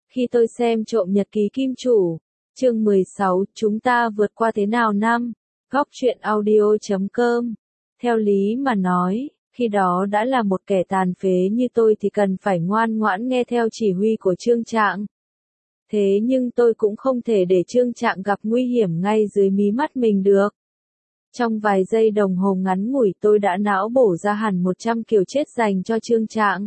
Khi tôi xem trộm nhật ký kim chủ, chương 16, chúng ta vượt qua thế nào năm, góc truyện audio.com. Theo lý mà nói, khi đó đã là một kẻ tàn phế như tôi thì cần phải ngoan ngoãn nghe theo chỉ huy của Trương Trạng. Thế nhưng tôi cũng không thể để Trương Trạng gặp nguy hiểm ngay dưới mí mắt mình được. Trong vài giây đồng hồ ngắn ngủi tôi đã não bổ ra hẳn 100 kiểu chết dành cho Trương Trạng.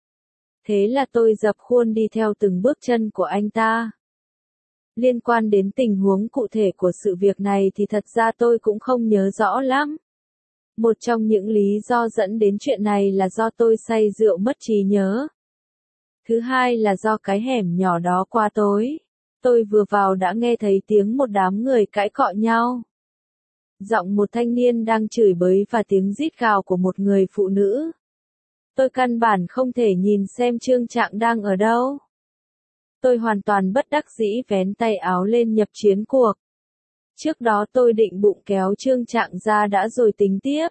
Thế là tôi dập khuôn đi theo từng bước chân của anh ta. Liên quan đến tình huống cụ thể của sự việc này thì thật ra tôi cũng không nhớ rõ lắm. Một trong những lý do dẫn đến chuyện này là do tôi say rượu mất trí nhớ. Thứ hai là do cái hẻm nhỏ đó quá tối. Tôi vừa vào đã nghe thấy tiếng một đám người cãi cọ nhau. Giọng một thanh niên đang chửi bới và tiếng rít gào của một người phụ nữ. Tôi căn bản không thể nhìn xem Trương Trạng đang ở đâu. Tôi hoàn toàn bất đắc dĩ vén tay áo lên nhập chiến cuộc. Trước đó tôi định bụng kéo Trương Trạng ra đã rồi tính tiếp.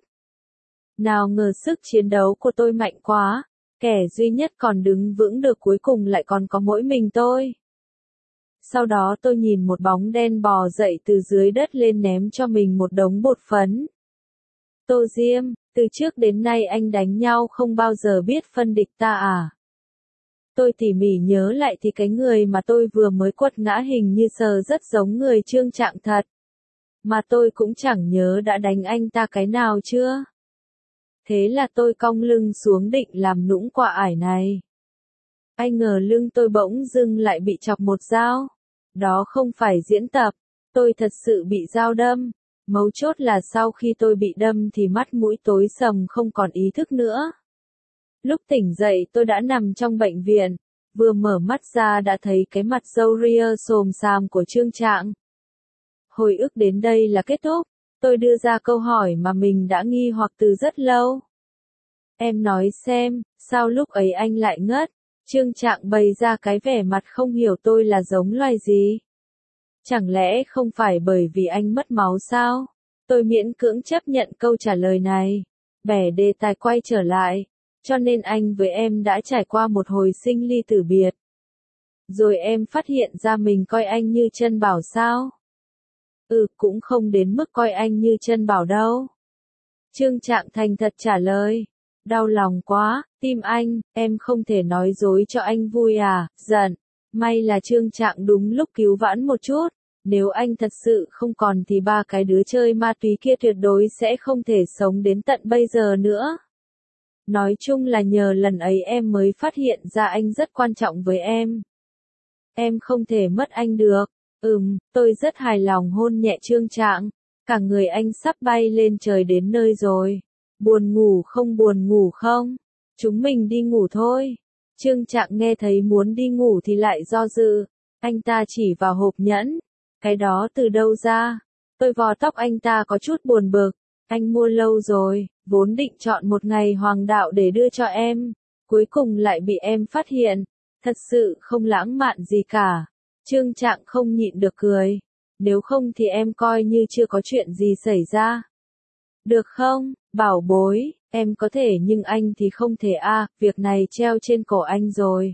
Nào ngờ sức chiến đấu của tôi mạnh quá, kẻ duy nhất còn đứng vững được cuối cùng lại còn có mỗi mình tôi. Sau đó tôi nhìn một bóng đen bò dậy từ dưới đất lên ném cho mình một đống bột phấn. Tô Diêm, từ trước đến nay anh đánh nhau không bao giờ biết phân địch ta à? Tôi tỉ mỉ nhớ lại thì cái người mà tôi vừa mới quật ngã hình như sờ rất giống người Trương Trạng thật. Mà tôi cũng chẳng nhớ đã đánh anh ta cái nào chưa. Thế là tôi cong lưng xuống định làm nũng quả ải này. Ai ngờ lưng tôi bỗng dưng lại bị chọc một dao. Đó không phải diễn tập, tôi thật sự bị dao đâm. Mấu chốt là sau khi tôi bị đâm thì mắt mũi tối sầm không còn ý thức nữa. Lúc tỉnh dậy tôi đã nằm trong bệnh viện, vừa mở mắt ra đã thấy cái mặt râu ria xồm xàm của Trương Trạng. Hồi ức đến đây là kết thúc, tôi đưa ra câu hỏi mà mình đã nghi hoặc từ rất lâu. Em nói xem, sao lúc ấy anh lại ngất? Trương Trạng bày ra cái vẻ mặt không hiểu tôi là giống loài gì. Chẳng lẽ không phải bởi vì anh mất máu sao? Tôi miễn cưỡng chấp nhận câu trả lời này. Bẻ đề tài quay trở lại. Cho nên anh với em đã trải qua một hồi sinh ly tử biệt. Rồi em phát hiện ra mình coi anh như chân bảo sao? Cũng không đến mức coi anh như chân bảo đâu. Trương Trạng thành thật trả lời. Đau lòng quá, tim anh, em không thể nói dối cho anh vui à, giận. May là Trương Trạng đúng lúc cứu vãn một chút. Nếu anh thật sự không còn thì ba cái đứa chơi ma túy kia tuyệt đối sẽ không thể sống đến tận bây giờ nữa. Nói chung là nhờ lần ấy em mới phát hiện ra anh rất quan trọng với em. Em không thể mất anh được. Tôi rất hài lòng hôn nhẹ Trương Trạng. Cả người anh sắp bay lên trời đến nơi rồi. Buồn ngủ không? Chúng mình đi ngủ thôi. Trương Trạng nghe thấy muốn đi ngủ thì lại do dự. Anh ta chỉ vào hộp nhẫn. Cái đó từ đâu ra? Tôi vò tóc anh ta có chút buồn bực. Anh mua lâu rồi, vốn định chọn một ngày hoàng đạo để đưa cho em. Cuối cùng lại bị em phát hiện. Thật sự không lãng mạn gì cả. Trương Trạng không nhịn được cười. Nếu không thì em coi như chưa có chuyện gì xảy ra. Được không, bảo bối, em có thể nhưng anh thì không thể việc này treo trên cổ anh rồi.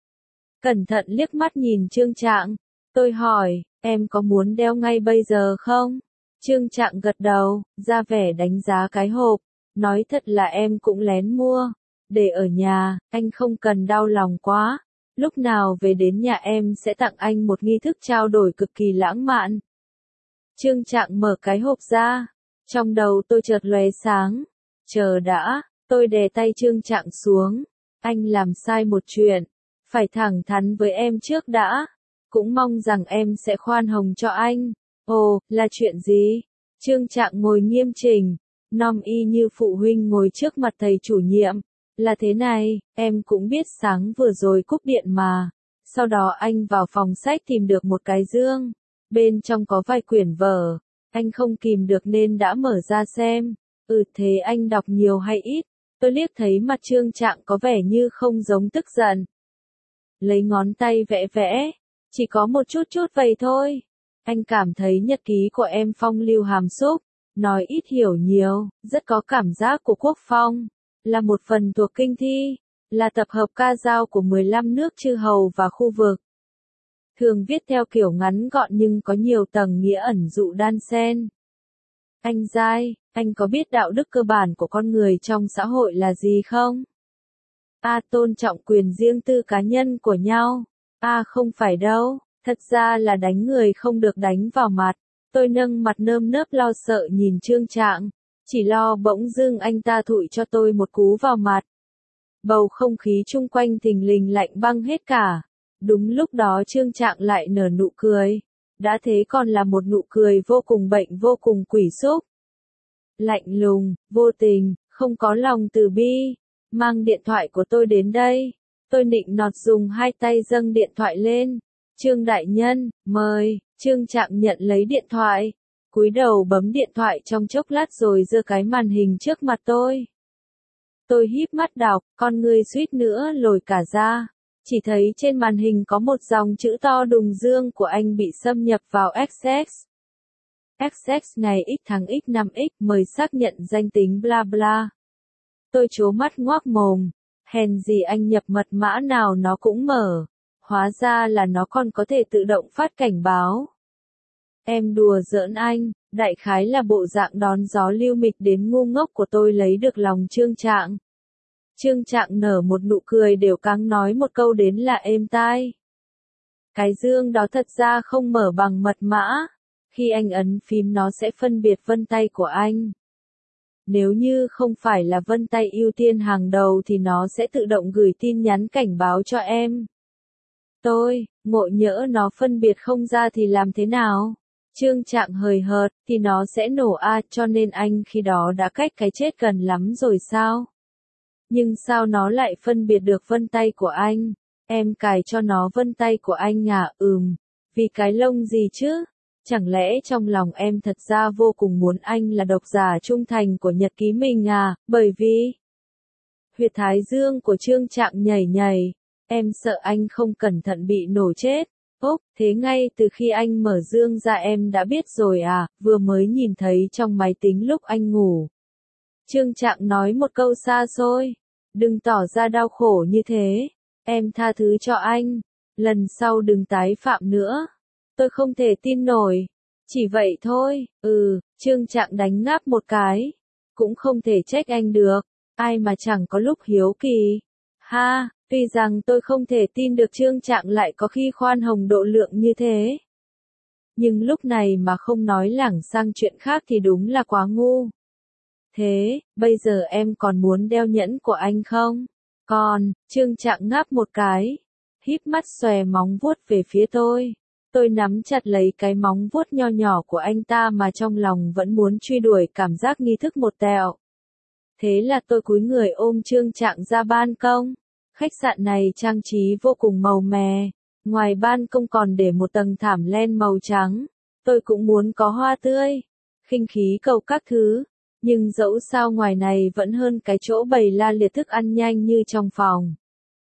Cẩn thận liếc mắt nhìn Trương Trạng. Tôi hỏi, em có muốn đeo ngay bây giờ không? Trương Trạng gật đầu, ra vẻ đánh giá cái hộp. Nói thật là em cũng lén mua. Để ở nhà, anh không cần đau lòng quá. Lúc nào về đến nhà em sẽ tặng anh một nghi thức trao đổi cực kỳ lãng mạn. Trương Trạng mở cái hộp ra. Trong đầu tôi chợt lóe sáng. Chờ đã, tôi đè tay Trương Trạng xuống. Anh làm sai một chuyện. Phải thẳng thắn với em trước đã. Cũng mong rằng em sẽ khoan hồng cho anh. Ồ, là chuyện gì? Trương Trạng ngồi nghiêm chỉnh. Nom y như phụ huynh ngồi trước mặt thầy chủ nhiệm. Là thế này, em cũng biết sáng vừa rồi cúp điện mà. Sau đó anh vào phòng sách tìm được một cái dương. Bên trong có vài quyển vở. Anh không kìm được nên đã mở ra xem. Thế anh đọc nhiều hay ít? Tôi liếc thấy mặt Trương Trạng có vẻ như không giống tức giận. Lấy ngón tay vẽ vẽ. Chỉ có một chút vậy thôi. Anh cảm thấy nhật ký của em phong lưu hàm xúc. Nói ít hiểu nhiều, rất có cảm giác của quốc phong. Là một phần thuộc kinh thi. Là tập hợp ca dao của 15 nước chư hầu và khu vực. thường viết theo kiểu ngắn gọn nhưng có nhiều tầng nghĩa ẩn dụ đan xen. Anh Giai, anh có biết đạo đức cơ bản của con người trong xã hội là gì không? A. Tôn trọng quyền riêng tư cá nhân của nhau. A. Không phải đâu, thật ra là đánh người không được đánh vào mặt. Tôi nâng mặt nơm nớp lo sợ nhìn Trương Trạng, chỉ lo bỗng dưng anh ta thụi cho tôi một cú vào mặt. Bầu không khí chung quanh thình lình lạnh băng hết cả. Đúng lúc đó Trương Trạng lại nở nụ cười. Đã thế còn là một nụ cười vô cùng bệnh vô cùng quỷ xúc. Lạnh lùng, vô tình, không có lòng từ bi. Mang điện thoại của tôi đến đây. Tôi nịnh nọt dùng hai tay dâng điện thoại lên. Trương đại nhân, mời. Trương Trạng nhận lấy điện thoại. Cúi đầu bấm điện thoại trong chốc lát rồi giơ cái màn hình trước mặt tôi. Tôi híp mắt đọc, con người suýt nữa lồi cả ra. Chỉ thấy trên màn hình có một dòng chữ to đùng dương của anh bị xâm nhập vào XX. XX ngày X tháng X năm X mời xác nhận danh tính bla bla. Tôi trố mắt ngoác mồm. Hèn gì anh nhập mật mã nào nó cũng mở. Hóa ra là nó còn có thể tự động phát cảnh báo. Em đùa giỡn anh, đại khái là bộ dạng đón gió lưu mịch đến ngu ngốc của tôi lấy được lòng Trương Trạng. Trương Trạng nở một nụ cười đều căng nói một câu đến là êm tai. Cái dương đó thật ra không mở bằng mật mã. Khi anh ấn phím nó sẽ phân biệt vân tay của anh. Nếu như không phải là vân tay ưu tiên hàng đầu thì nó sẽ tự động gửi tin nhắn cảnh báo cho em. Tôi, ngộ nhỡ nó phân biệt không ra thì làm thế nào? Trương Trạng hời hợt, thì nó sẽ nổ cho nên anh khi đó đã cách cái chết gần lắm rồi sao? Nhưng sao nó lại phân biệt được vân tay của anh? Em cài cho nó vân tay của anh à? Vì cái lông gì chứ? Chẳng lẽ trong lòng em thật ra vô cùng muốn anh là độc giả trung thành của nhật ký mình à? Bởi vì huyệt thái dương của Trương Trạng nhảy nhảy. Em sợ anh không cẩn thận bị nổ chết. Thế ngay từ khi anh mở dương ra em đã biết rồi à, vừa mới nhìn thấy trong máy tính lúc anh ngủ. Trương Trạng nói một câu xa xôi. Đừng tỏ ra đau khổ như thế. Em tha thứ cho anh. Lần sau đừng tái phạm nữa. Tôi không thể tin nổi. Chỉ vậy thôi. Trương Trạng đánh ngáp một cái. Cũng không thể trách anh được. Ai mà chẳng có lúc hiếu kỳ. Ha, tuy rằng tôi không thể tin được Trương Trạng lại có khi khoan hồng độ lượng như thế. Nhưng lúc này mà không nói lảng sang chuyện khác thì đúng là quá ngu. Thế, bây giờ em còn muốn đeo nhẫn của anh không? Còn, Trương Trạng ngáp một cái. Híp mắt xòe móng vuốt về phía tôi. Tôi nắm chặt lấy cái móng vuốt nho nhỏ của anh ta mà trong lòng vẫn muốn truy đuổi cảm giác nghi thức một tẹo. Thế là tôi cúi người ôm Trương Trạng ra ban công. Khách sạn này trang trí vô cùng màu mè. Ngoài ban công còn để một tầng thảm len màu trắng. Tôi cũng muốn có hoa tươi, khinh khí cầu các thứ. Nhưng dẫu sao ngoài này vẫn hơn cái chỗ bày la liệt thức ăn nhanh như trong phòng.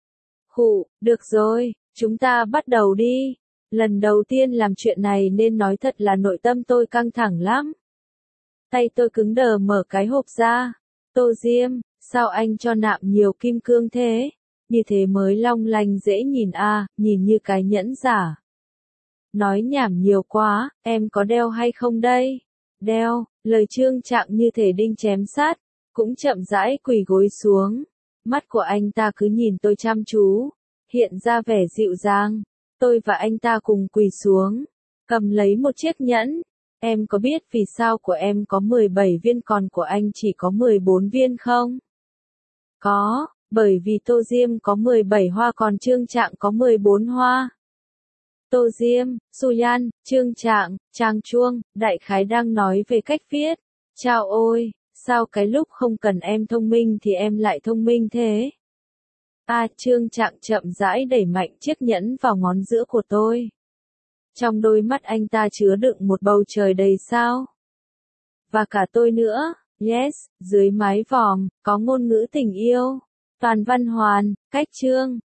Được rồi, chúng ta bắt đầu đi. Lần đầu tiên làm chuyện này nên nói thật là nội tâm tôi căng thẳng lắm. Tay tôi cứng đờ mở cái hộp ra. Tô Diêm, sao anh cho nạm nhiều kim cương thế? Như thế mới long lanh dễ nhìn nhìn như cái nhẫn giả. Nói nhảm nhiều quá, em có đeo hay không đây? Đeo, lời Trương Trạng như thể đinh chém sát, cũng chậm rãi quỳ gối xuống. Mắt của anh ta cứ nhìn tôi chăm chú, hiện ra vẻ dịu dàng. Tôi và anh ta cùng quỳ xuống, cầm lấy một chiếc nhẫn. Em có biết vì sao của em có 17 viên còn của anh chỉ có 14 viên không? Có, bởi vì Tô Diêm có 17 hoa còn Trương Trạng có 14 hoa. Tô Diêm, Suyan, Trương Trạng, Trang Chuông, đại khái đang nói về cách viết. Chao ôi, sao cái lúc không cần em thông minh thì em lại thông minh thế? Trương Trạng chậm rãi đẩy mạnh chiếc nhẫn vào ngón giữa của tôi. Trong đôi mắt anh ta chứa đựng một bầu trời đầy sao. Và cả tôi nữa, yes, dưới mái vòm, có ngôn ngữ tình yêu. Toàn văn hoàn, cách chương.